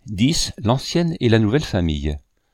10. L'ancienne et la nouvelle famille.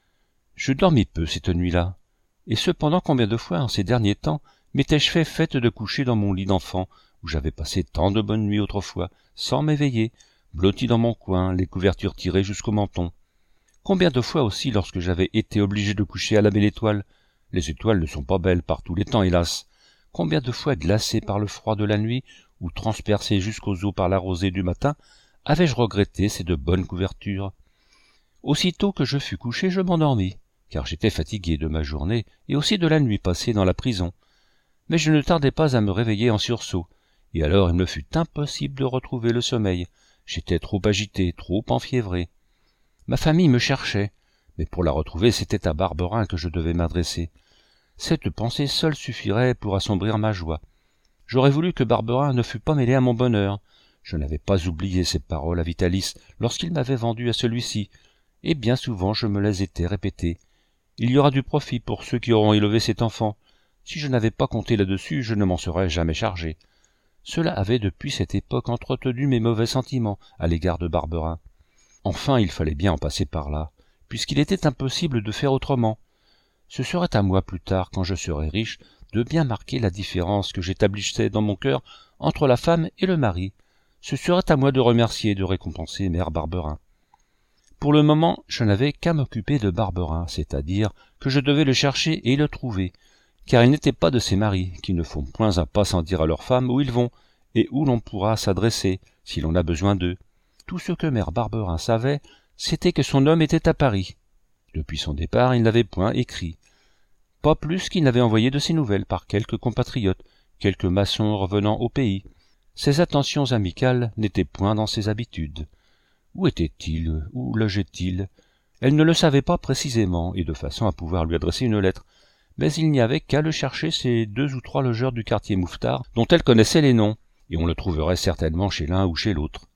Je dormis peu cette nuit-là. Et cependant combien de fois en ces derniers temps m'étais-je fait fête de coucher dans mon lit d'enfant, où j'avais passé tant de bonnes nuits autrefois, sans m'éveiller, blotti dans mon coin, les couvertures tirées jusqu'au menton. Combien de fois aussi lorsque j'avais été obligé de coucher à la belle étoile, les étoiles ne sont pas belles par tous les temps, hélas. Combien de fois glacé par le froid de la nuit, ou transpercé jusqu'aux os par la rosée du matin, avais-je regretté ces de bonnes couvertures. Aussitôt que je fus couché, je m'endormis, car j'étais fatigué de ma journée et aussi de la nuit passée dans la prison. Mais je ne tardai pas à me réveiller en sursaut, et alors il me fut impossible de retrouver le sommeil. J'étais trop agité, trop enfiévré. Ma famille me cherchait, mais pour la retrouver, c'était à Barberin que je devais m'adresser. Cette pensée seule suffirait pour assombrir ma joie. J'aurais voulu que Barberin ne fût pas mêlé à mon bonheur. Je n'avais pas oublié ses paroles à Vitalis lorsqu'il m'avait vendu à celui-ci, et bien souvent je me les étais répétées. Il y aura du profit pour ceux qui auront élevé cet enfant. Si je n'avais pas compté là-dessus, je ne m'en serais jamais chargé. Cela avait depuis cette époque entretenu mes mauvais sentiments à l'égard de Barberin. Enfin, il fallait bien en passer par là, puisqu'il était impossible de faire autrement. Ce serait à moi plus tard, quand je serais riche, de bien marquer la différence que j'établissais dans mon cœur entre la femme et le mari. Ce serait à moi de remercier et de récompenser mère Barberin. Pour le moment, je n'avais qu'à m'occuper de Barberin, c'est-à-dire que je devais le chercher et le trouver, car il n'était pas de ces maris qui ne font point un pas sans dire à leurs femmes où ils vont, et où l'on pourra s'adresser, si l'on a besoin d'eux. Tout ce que mère Barberin savait, c'était que son homme était à Paris. Depuis son départ, il n'avait point écrit. Pas plus qu'il n'avait envoyé de ses nouvelles par quelques compatriotes, quelques maçons revenant au pays. Ses attentions amicales n'étaient point dans ses habitudes. Où était-il? Où logeait-il? Elle ne le savait pas précisément, et de façon à pouvoir lui adresser une lettre. Mais il n'y avait qu'à le chercher ces 2 ou 3 logeurs du quartier Mouffetard, dont elle connaissait les noms, et on le trouverait certainement chez l'un ou chez l'autre.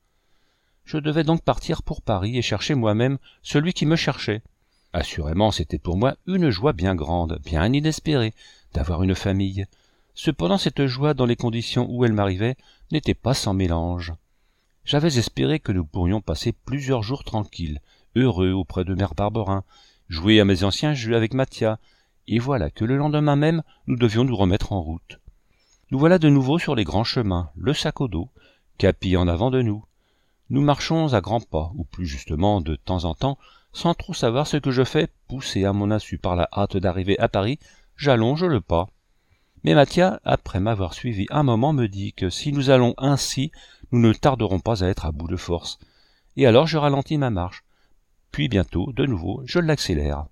Je devais donc partir pour Paris et chercher moi-même celui qui me cherchait. Assurément, c'était pour moi une joie bien grande, bien inespérée, d'avoir une famille. Cependant, cette joie, dans les conditions où elle m'arrivait, n'était pas sans mélange. J'avais espéré que nous pourrions passer plusieurs jours tranquilles, heureux auprès de mère Barberin, jouer à mes anciens jeux avec Mathia, et voilà que le lendemain même, nous devions nous remettre en route. Nous voilà de nouveau sur les grands chemins, le sac au dos, Capi en avant de nous. Nous marchons à grands pas, ou plus justement de temps en temps, sans trop savoir ce que je fais, poussé à mon insu par la hâte d'arriver à Paris, j'allonge le pas. Mais Mathia, après m'avoir suivi un moment, me dit que si nous allons ainsi, nous ne tarderons pas à être à bout de force. Et alors je ralentis ma marche. Puis bientôt, de nouveau, je l'accélère.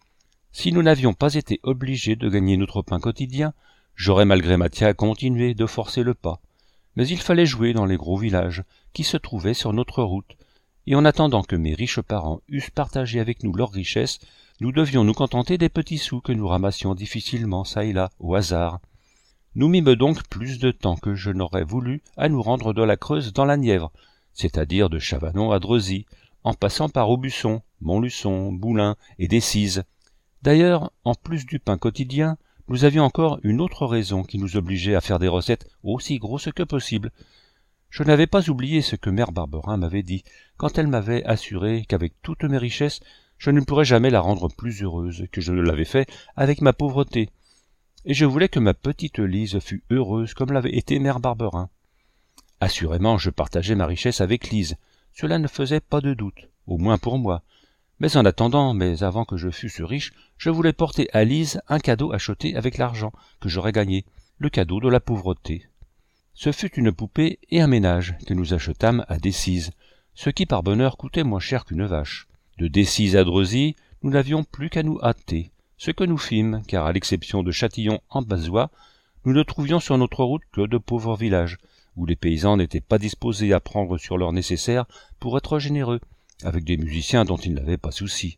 Si nous n'avions pas été obligés de gagner notre pain quotidien, j'aurais malgré Mathia continué de forcer le pas. Mais il fallait jouer dans les gros villages qui se trouvaient sur notre route, et en attendant que mes riches parents eussent partagé avec nous leurs richesses, nous devions nous contenter des petits sous que nous ramassions difficilement çà et là, au hasard. Nous mîmes donc plus de temps que je n'aurais voulu à nous rendre de la Creuse dans la Nièvre, c'est-à-dire de Chavanon à Drezy, en passant par Aubusson, Montluçon, Boulin et Decize. D'ailleurs, en plus du pain quotidien, nous avions encore une autre raison qui nous obligeait à faire des recettes aussi grosses que possible. Je n'avais pas oublié ce que mère Barberin m'avait dit, quand elle m'avait assuré qu'avec toutes mes richesses, je ne pourrais jamais la rendre plus heureuse que je ne l'avais fait avec ma pauvreté. Et je voulais que ma petite Lise fût heureuse comme l'avait été mère Barberin. Assurément, je partageais ma richesse avec Lise. Cela ne faisait pas de doute, au moins pour moi. Mais en attendant, mais avant que je fusse riche, je voulais porter à Lise un cadeau acheté avec l'argent que j'aurais gagné, le cadeau de la pauvreté. Ce fut une poupée et un ménage que nous achetâmes à Decize, ce qui par bonheur coûtait moins cher qu'une vache. De Decize à Drezy, nous n'avions plus qu'à nous hâter, ce que nous fîmes, car à l'exception de Châtillon en Bazois, nous ne trouvions sur notre route que de pauvres villages, où les paysans n'étaient pas disposés à prendre sur leur nécessaire pour être généreux, avec des musiciens dont ils n'avaient pas souci.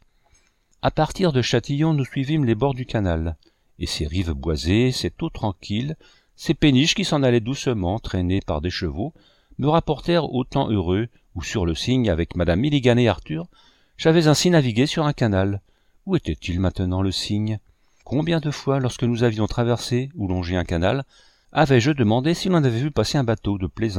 À partir de Châtillon, nous suivîmes les bords du canal, et ces rives boisées, cette eau tranquille, ces péniches qui s'en allaient doucement, traînées par des chevaux, me rapportèrent au temps heureux où, sur le Cygne, avec madame Milligan et Arthur, j'avais ainsi navigué sur un canal. Où était-il maintenant, le Cygne? Combien de fois, lorsque nous avions traversé ou longé un canal, avais-je demandé si l'on avait vu passer un bateau de plaisance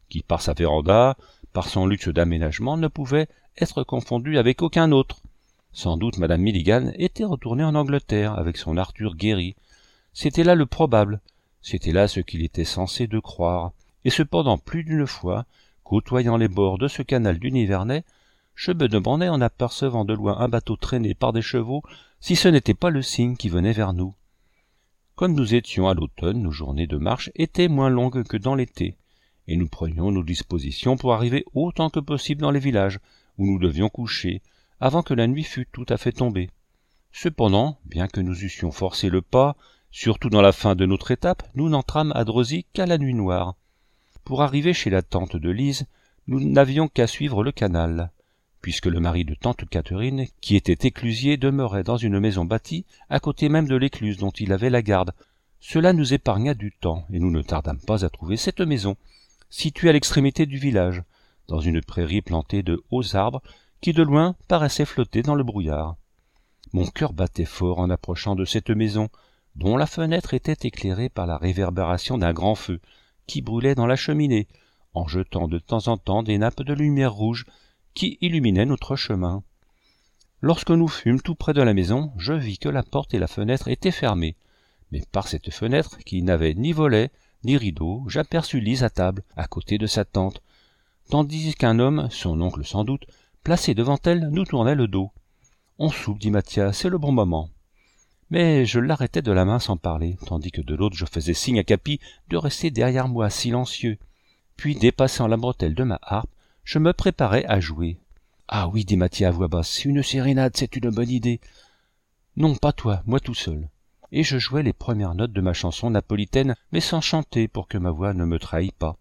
qui par sa véranda, par son luxe d'aménagement, ne pouvait être confondu avec aucun autre. Sans doute madame Milligan était retournée en Angleterre avec son Arthur guéri. C'était là le probable, c'était là ce qu'il était censé de croire. Et cependant plus d'une fois, côtoyant les bords de ce canal du Nivernais, je me demandais en apercevant de loin un bateau traîné par des chevaux si ce n'était pas le cygne qui venait vers nous. Comme nous étions à l'automne, nos journées de marche étaient moins longues que dans l'été, et nous prenions nos dispositions pour arriver autant que possible dans les villages où nous devions coucher, avant que la nuit fût tout à fait tombée. Cependant, bien que nous eussions forcé le pas, surtout dans la fin de notre étape, nous n'entrâmes à Drosy qu'à la nuit noire. Pour arriver chez la tante de Lise, nous n'avions qu'à suivre le canal, puisque le mari de tante Catherine, qui était éclusier, demeurait dans une maison bâtie à côté même de l'écluse dont il avait la garde. Cela nous épargna du temps, et nous ne tardâmes pas à trouver cette maison, située à l'extrémité du village, dans une prairie plantée de hauts arbres qui de loin paraissaient flotter dans le brouillard. Mon cœur battait fort en approchant de cette maison, dont la fenêtre était éclairée par la réverbération d'un grand feu qui brûlait dans la cheminée, en jetant de temps en temps des nappes de lumière rouge qui illuminaient notre chemin. Lorsque nous fûmes tout près de la maison, je vis que la porte et la fenêtre étaient fermées, mais par cette fenêtre, qui n'avait ni volet, ni rideau, j'aperçus Lise à table, à côté de sa tante, tandis qu'un homme, son oncle sans doute, placé devant elle, nous tournait le dos. « On soupe, dit Mathias, c'est le bon moment. » Mais je l'arrêtais de la main sans parler, tandis que de l'autre je faisais signe à Capi de rester derrière moi, silencieux. Puis, dépassant la bretelle de ma harpe, je me préparais à jouer. « Ah oui, dit Mathias à voix basse, une sérénade, c'est une bonne idée. »« Non, pas toi, moi tout seul. » Et je jouais les premières notes de ma chanson napolitaine, mais sans chanter pour que ma voix ne me trahît pas.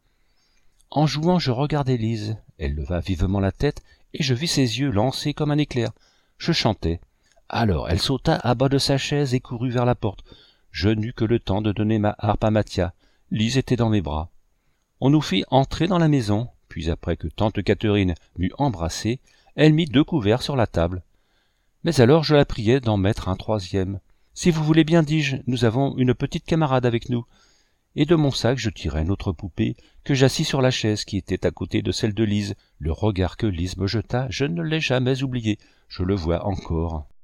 En jouant, je regardais Lise. Elle leva vivement la tête, et je vis ses yeux lancés comme un éclair. Je chantais. Alors elle sauta à bas de sa chaise et courut vers la porte. Je n'eus que le temps de donner ma harpe à Mathias. Lise était dans mes bras. On nous fit entrer dans la maison, puis après que tante Catherine m'eut embrassé, elle mit 2 couverts sur la table. Mais alors je la priai d'en mettre un 3e. « Si vous voulez bien, dis-je, nous avons une petite camarade avec nous. » Et de mon sac je tirai notre poupée, que j'assis sur la chaise qui était à côté de celle de Lise. Le regard que Lise me jeta, je ne l'ai jamais oublié, je le vois encore.